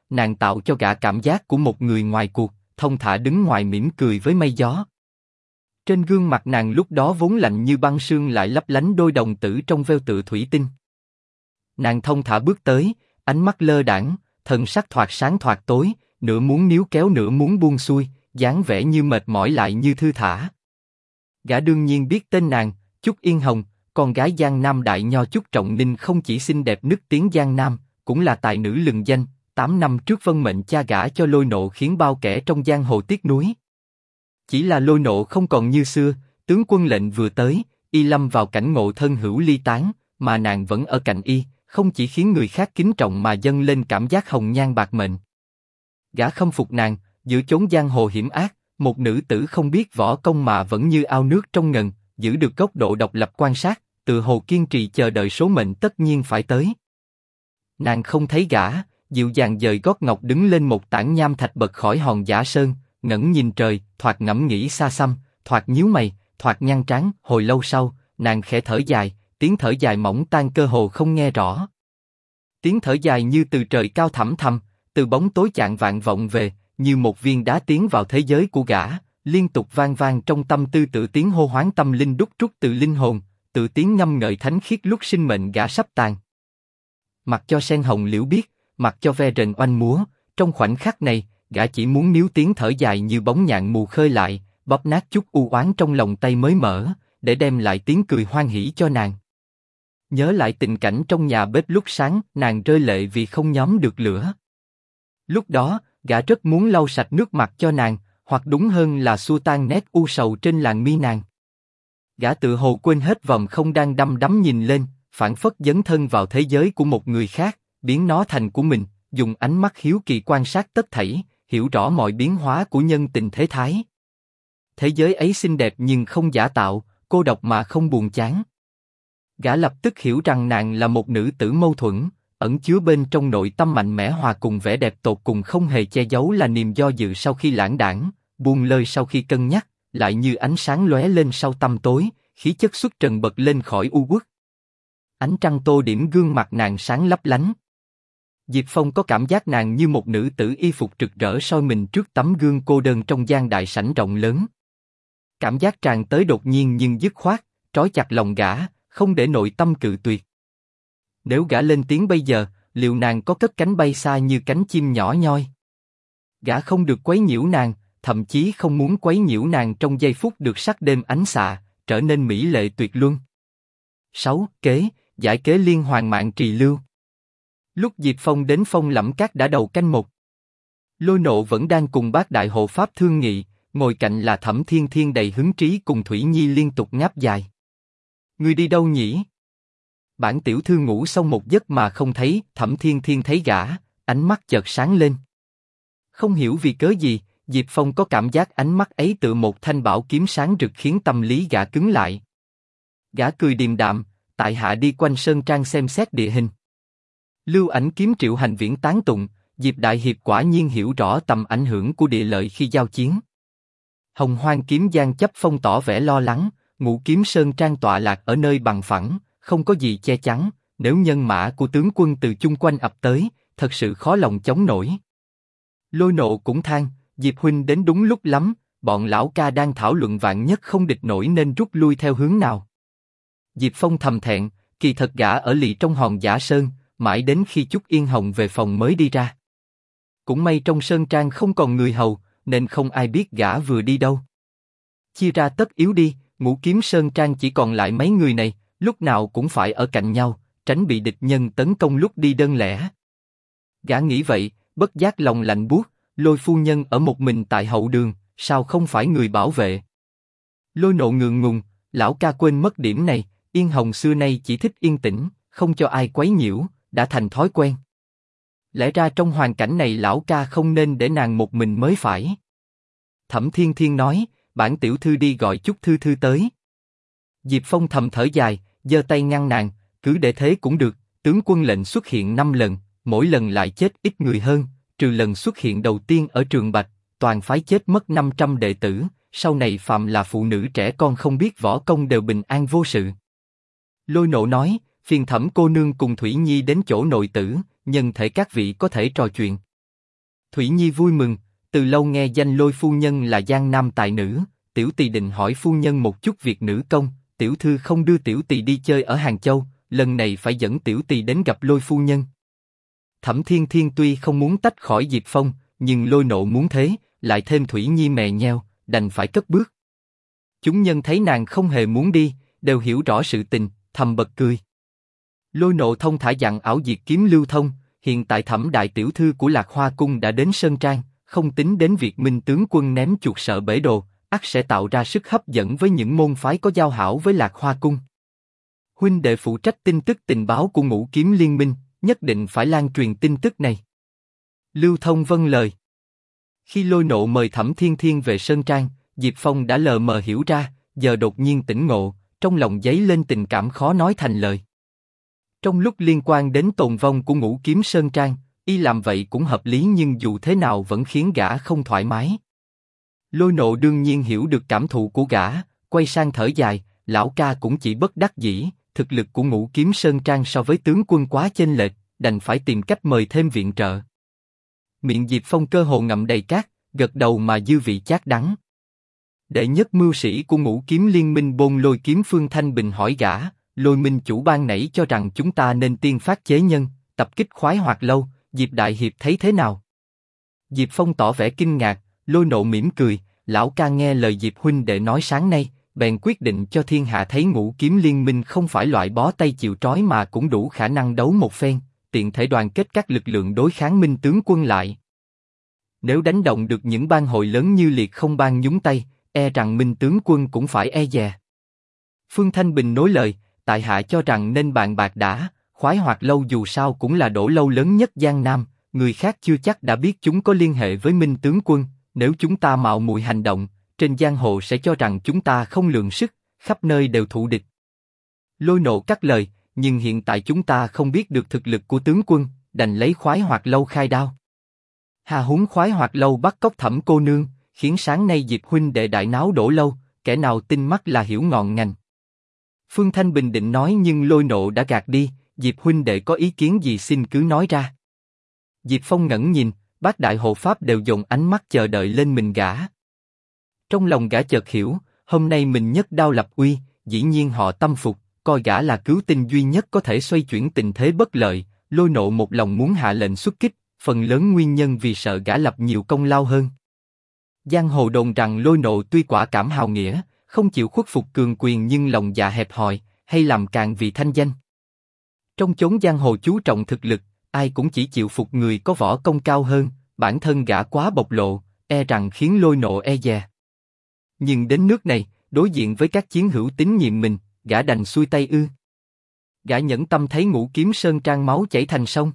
nàng tạo cho gã cảm giác của một người ngoài cuộc, thông thả đứng ngoài mỉm cười với mây gió. Trên gương mặt nàng lúc đó vốn lạnh như băng sương lại lấp lánh đôi đồng tử trong veo tựa thủy tinh. Nàng thông thả bước tới, ánh mắt lơ đãng, thần sắc thoạt sáng thoạt tối, nửa muốn níu kéo nửa muốn buông xuôi, dáng vẻ như mệt mỏi lại như thư thả. Gã đương nhiên biết tên nàng, Chúc Yên Hồng, con gái Giang Nam đại nho Chúc Trọng Ninh không chỉ xinh đẹp nức tiếng Giang Nam, cũng là tài nữ lừng danh. 8 năm trước vân mệnh cha gả cho Lôi Nộ khiến bao kẻ trong giang hồ tiếc nuối. Chỉ là Lôi Nộ không còn như xưa, tướng quân lệnh vừa tới, y lâm vào cảnh ngộ thân hữu ly tán, mà nàng vẫn ở cạnh y, không chỉ khiến người khác kính trọng mà dâng lên cảm giác hồng nhan bạc mệnh. Gã khâm phục nàng, giữa chốn giang hồ hiểm ác, một nữ tử không biết võ công mà vẫn như ao nước trong ngần, giữ được góc độ độc lập quan sát, tự hồ kiên trì chờ đợi số mệnh tất nhiên phải tới. Nàng không thấy gã, dịu dàng dời gót ngọc đứng lên một tảng nham thạch bật khỏi hòn giả sơn, ngẩng nhìn trời, thoạt ngẫm nghĩ xa xăm, thoạt nhíu mày, thoạt nhăn trán. Hồi lâu sau, nàng khẽ thở dài, tiếng thở dài mỏng tan cơ hồ không nghe rõ. Tiếng thở dài như từ trời cao thẳm thầm, từ bóng tối chạng vạng vọng về, như một viên đá tiến vào thế giới của gã, liên tục vang vang trong tâm tư tự tiếng hô hoán tâm linh đúc trút từ linh hồn, tự tiếng ngâm ngợi thánh khiết lúc sinh mệnh gã sắp tàn. Mặc cho sen hồng liễu biết, mặc cho ve rền oanh múa, trong khoảnh khắc này, gã chỉ muốn níu tiếng thở dài như bóng nhạn mù khơi lại, bóp nát chút u oán trong lòng tay mới mở, để đem lại tiếng cười hoan hỉ cho nàng. Nhớ lại tình cảnh trong nhà bếp lúc sáng, nàng rơi lệ vì không nhóm được lửa. Lúc đó, gã rất muốn lau sạch nước mặt cho nàng, hoặc đúng hơn là xua tan nét u sầu trên làn mi nàng. Gã tự hồ quên hết vòng không đang đăm đắm nhìn lên, phảng phất dấn thân vào thế giới của một người khác, biến nó thành của mình, dùng ánh mắt hiếu kỳ quan sát tất thảy, hiểu rõ mọi biến hóa của nhân tình thế thái. Thế giới ấy xinh đẹp nhưng không giả tạo, cô độc mà không buồn chán. Gã lập tức hiểu rằng nàng là một nữ tử mâu thuẫn, ẩn chứa bên trong nội tâm mạnh mẽ hòa cùng vẻ đẹp tột cùng không hề che giấu là niềm do dự sau khi lãng đãng, buông lơi sau khi cân nhắc, lại như ánh sáng lóe lên sau tăm tối, khí chất xuất trần bật lên khỏi u uất. Ánh trăng tô điểm gương mặt nàng sáng lấp lánh. Diệp Phong có cảm giác nàng như một nữ tử y phục rực rỡ soi mình trước tấm gương cô đơn trong gian đại sảnh rộng lớn. Cảm giác tràn tới đột nhiên nhưng dứt khoát, trói chặt lòng gã, không để nội tâm cự tuyệt. Nếu gã lên tiếng bây giờ, liệu nàng có cất cánh bay xa như cánh chim nhỏ nhoi? Gã không được quấy nhiễu nàng, thậm chí không muốn quấy nhiễu nàng trong giây phút được sắc đêm ánh xạ, trở nên mỹ lệ tuyệt luân. 6. Giải kế liên hoàn mạng trì lưu. Lúc Diệp Phong đến Phong Lẫm Các đã đầu canh một. Lôi Nộ vẫn đang cùng bác đại hộ pháp thương nghị, ngồi cạnh là Thẩm Thiên Thiên đầy hứng trí cùng Thủy Nhi liên tục ngáp dài. Ngươi đi đâu nhỉ? Bản tiểu thư ngủ xong một giấc mà không thấy. Thẩm Thiên Thiên thấy gã, ánh mắt chợt sáng lên. Không hiểu vì cớ gì, Diệp Phong có cảm giác ánh mắt ấy tựa một thanh bảo kiếm sáng rực khiến tâm lý gã cứng lại. Gã cười điềm đạm, tại hạ đi quanh sơn trang xem xét địa hình. Lưu Ảnh kiếm Triệu Hành Viễn tán tụng, Diệp đại hiệp quả nhiên hiểu rõ tầm ảnh hưởng của địa lợi khi giao chiến. Hồng Hoang kiếm Giang Chấp Phong tỏ vẻ lo lắng, Ngũ Kiếm Sơn trang tọa lạc ở nơi bằng phẳng, không có gì che chắn, nếu nhân mã của tướng quân từ chung quanh ập tới, thật sự khó lòng chống nổi. Lôi Nộ cũng than, Diệp huynh đến đúng lúc lắm, bọn lão ca đang thảo luận vạn nhất không địch nổi nên rút lui theo hướng nào. Diệp Phong thầm thẹn, kỳ thật gã ở lì trong hòn giả sơn, mãi đến khi Chúc Yên Hồng về phòng mới đi ra. Cũng may trong sơn trang không còn người hầu, nên không ai biết gã vừa đi đâu. Chia ra tất yếu đi, Ngũ Kiếm Sơn trang chỉ còn lại mấy người này, lúc nào cũng phải ở cạnh nhau, tránh bị địch nhân tấn công lúc đi đơn lẻ. Gã nghĩ vậy, bất giác lòng lạnh buốt, Lôi phu nhân ở một mình tại hậu đường, sao không phải người bảo vệ? Lôi Nộ ngượng ngùng, lão ca quên mất điểm này, Yên Hồng xưa nay chỉ thích yên tĩnh, không cho ai quấy nhiễu, đã thành thói quen. Lẽ ra trong hoàn cảnh này lão ca không nên để nàng một mình mới phải. Thẩm Thiên Thiên nói, bản tiểu thư đi gọi Chúc thư thư tới. Diệp Phong thầm thở dài, giơ tay ngăn nàng, cứ để thế cũng được, tướng quân lệnh xuất hiện 5 lần, mỗi lần lại chết ít người hơn, trừ lần xuất hiện đầu tiên ở Trường Bạch, toàn phái chết mất 500 đệ tử, sau này phạm là phụ nữ trẻ con không biết võ công đều bình an vô sự. Lôi Nộ nói, phiền Thẩm cô nương cùng Thủy Nhi đến chỗ nội tử, nhân thể các vị có thể trò chuyện. Thủy Nhi vui mừng, từ lâu nghe danh Lôi phu nhân là giang nam tài nữ, tiểu tỳ định hỏi phu nhân một chút việc nữ công, tiểu thư không đưa tiểu tỳ đi chơi ở Hàng Châu, lần này phải dẫn tiểu tỳ đến gặp Lôi phu nhân. Thẩm Thiên Thiên tuy không muốn tách khỏi Diệp Phong, nhưng Lôi Nộ muốn thế, lại thêm Thủy Nhi mè nheo, đành phải cất bước. Chúng nhân thấy nàng không hề muốn đi, đều hiểu rõ sự tình, thầm bật cười. Lôi Nộ thông thả dặn ảo diệt kiếm lưu thông, hiện tại Thẩm đại tiểu thư của Lạc Hoa cung đã đến Sơn Trang, không tính đến việc Minh tướng quân ném chuột sợ bể đồ, ắt sẽ tạo ra sức hấp dẫn với những môn phái có giao hảo với Lạc Hoa cung. Huynh đệ phụ trách tin tức tình báo của Ngũ Kiếm Liên Minh, nhất định phải lan truyền tin tức này. Lưu Thông vâng lời. Khi Lôi Nộ mời Thẩm Thiên Thiên về Sơn Trang, Diệp Phong đã lờ mờ hiểu ra, giờ đột nhiên tỉnh ngộ, trong lòng dấy lên tình cảm khó nói thành lời. Trong lúc liên quan đến tồn vong của Ngũ Kiếm Sơn Trang, y làm vậy cũng hợp lý, nhưng dù thế nào vẫn khiến gã không thoải mái. Lôi Nộ đương nhiên hiểu được cảm thụ của gã, quay sang thở dài, lão ca cũng chỉ bất đắc dĩ, thực lực của Ngũ Kiếm Sơn Trang so với tướng quân quá chênh lệch, đành phải tìm cách mời thêm viện trợ. Miệng Diệp Phong cơ hồ ngậm đầy cát, gật đầu mà dư vị chát đắng. Đệ nhất mưu sĩ của Ngũ Kiếm Liên Minh Bôn Lôi Kiếm Phương Thanh Bình hỏi gã, Lôi Minh chủ ban nãy cho rằng chúng ta nên tiên phát chế nhân, tập kích Khoái Hoạt Lâu, Diệp đại hiệp thấy thế nào? Diệp Phong tỏ vẻ kinh ngạc, Lôi Nộ mỉm cười, lão ca nghe lời Diệp huynh đệ nói sáng nay, bèn quyết định cho thiên hạ thấy Ngũ Kiếm Liên Minh không phải loại bó tay chịu trói mà cũng đủ khả năng đấu một phen, tiện thể đoàn kết các lực lượng đối kháng Minh tướng quân lại. Nếu đánh động được những bang hội lớn như Liệt Không bang nhúng tay, e rằng Minh tướng quân cũng phải e dè. Phương Thanh Bình nối lời, tại hạ cho rằng nên bàn bạc đã, Khoái Hoạt Lâu dù sao cũng là đổ lâu lớn nhất Giang Nam, người khác chưa chắc đã biết chúng có liên hệ với Minh tướng quân, nếu chúng ta mạo muội hành động, trên giang hồ sẽ cho rằng chúng ta không lượng sức, khắp nơi đều thù địch. Lôi Nộ cắt lời, nhưng hiện tại chúng ta không biết được thực lực của tướng quân, đành lấy Khoái Hoạt Lâu khai đao. Hà huống Khoái Hoạt Lâu bắt cóc Thẩm cô nương, khiến sáng nay Diệp huynh đệ đại náo đổ lâu, kẻ nào tin mắt là hiểu ngọn ngành. Phương Thanh bình định nói, nhưng Lôi Nộ đã gạt đi, Diệp huynh đệ có ý kiến gì xin cứ nói ra. Diệp Phong ngẩng nhìn, bát đại hộ pháp đều dồn ánh mắt chờ đợi lên mình gã. Trong lòng gã chợt hiểu, hôm nay mình nhất đao lập uy, dĩ nhiên họ tâm phục, coi gã là cứu tinh duy nhất có thể xoay chuyển tình thế bất lợi. Lôi Nộ một lòng muốn hạ lệnh xuất kích, phần lớn nguyên nhân vì sợ gã lập nhiều công lao hơn. Giang hồ đồn rằng Lôi Nộ tuy quả cảm hào nghĩa, không chịu khuất phục cường quyền, nhưng lòng dạ hẹp hòi, hay làm càng vì thanh danh. Trong chốn giang hồ chú trọng thực lực, ai cũng chỉ chịu phục người có võ công cao hơn, bản thân gã quá bộc lộ, e rằng khiến Lôi Nộ e dè. Nhưng đến nước này, đối diện với các chiến hữu tín nhiệm mình, gã đành xuôi tay ư? Gã nhẫn tâm thấy Ngũ Kiếm Sơn Trang máu chảy thành sông.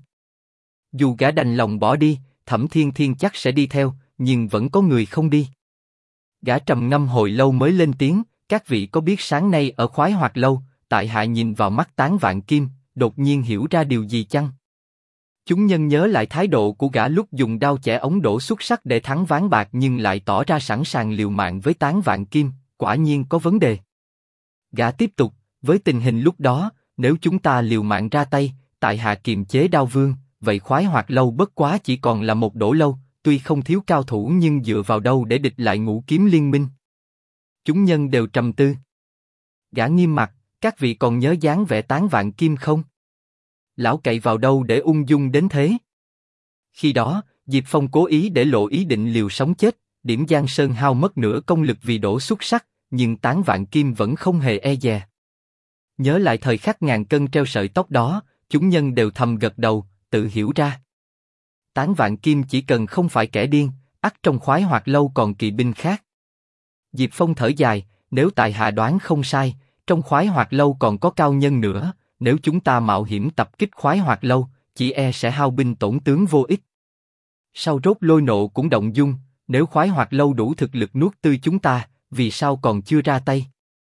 Dù gã đành lòng bỏ đi, Thẩm Thiên Thiên chắc sẽ đi theo, nhưng vẫn có người không đi. Gã trầm ngâm hồi lâu mới lên tiếng, các vị có biết sáng nay ở Khoái Hoạt Lâu, tại hạ nhìn vào mắt Tán Vạn Kim, đột nhiên hiểu ra điều gì chăng? Chúng nhân nhớ lại thái độ của gã lúc dùng đao chẻ ống đổ xuất sắc để thắng ván bạc, nhưng lại tỏ ra sẵn sàng liều mạng với Tán Vạn Kim, quả nhiên có vấn đề. Gã tiếp tục, với tình hình lúc đó, nếu chúng ta liều mạng ra tay, tại hạ kiềm chế đao vương, vậy Khoái Hoạt Lâu bất quá chỉ còn là một đổ lâu, tuy không thiếu cao thủ nhưng dựa vào đâu để địch lại Ngũ Kiếm Liên Minh? Chúng nhân đều trầm tư. Gã nghiêm mặt, các vị còn nhớ dáng vẻ Tán Vạn Kim không? Lão cậy vào đâu để ung dung đến thế? Khi đó, Diệp Phong cố ý để lộ ý định liều sống chết, điểm Giang Sơn hao mất nửa công lực vì đổ xuất sắc, nhưng Tán Vạn Kim vẫn không hề e dè. Nhớ lại thời khắc ngàn cân treo sợi tóc đó, chúng nhân đều thầm gật đầu, tự hiểu ra. Tán Vạn Kim chỉ cần không phải kẻ điên, ắt trong Khoái Hoạt Lâu còn kỵ binh khác. Diệp Phong thở dài, nếu tại hạ đoán không sai, trong Khoái Hoạt Lâu còn có cao nhân nữa, nếu chúng ta mạo hiểm tập kích Khoái Hoạt Lâu, chỉ e sẽ hao binh tổn tướng vô ích. Sau rốt Lôi Nộ cũng động dung, nếu Khoái Hoạt Lâu đủ thực lực nuốt tươi chúng ta, vì sao còn chưa ra tay?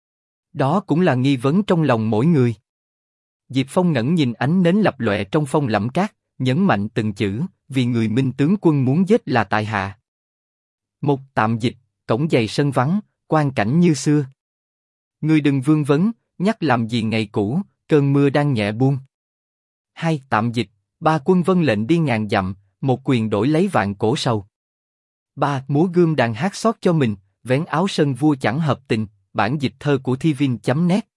Đó cũng là nghi vấn trong lòng mỗi người. Diệp Phong ngẩng nhìn ánh nến lập lòe trong phong lẫm cát, nhấn mạnh từng chữ, vì người Minh tướng quân muốn giết là tại hạ. Một, tạm dịch, cổng dày sân vắng, quan cảnh như xưa. Ngươi đừng vương vấn, nhắc làm gì ngày cũ, cơn mưa đang nhẹ buông. Hai, tạm dịch, ba quân vân lệnh đi ngàn dặm, một quyền đổi lấy vạn cổ sầu. 3. Múa gươm đàn hát xót cho mình, vén áo sân vua chẳng hợp tình, bản dịch thơ của Thi Viên.net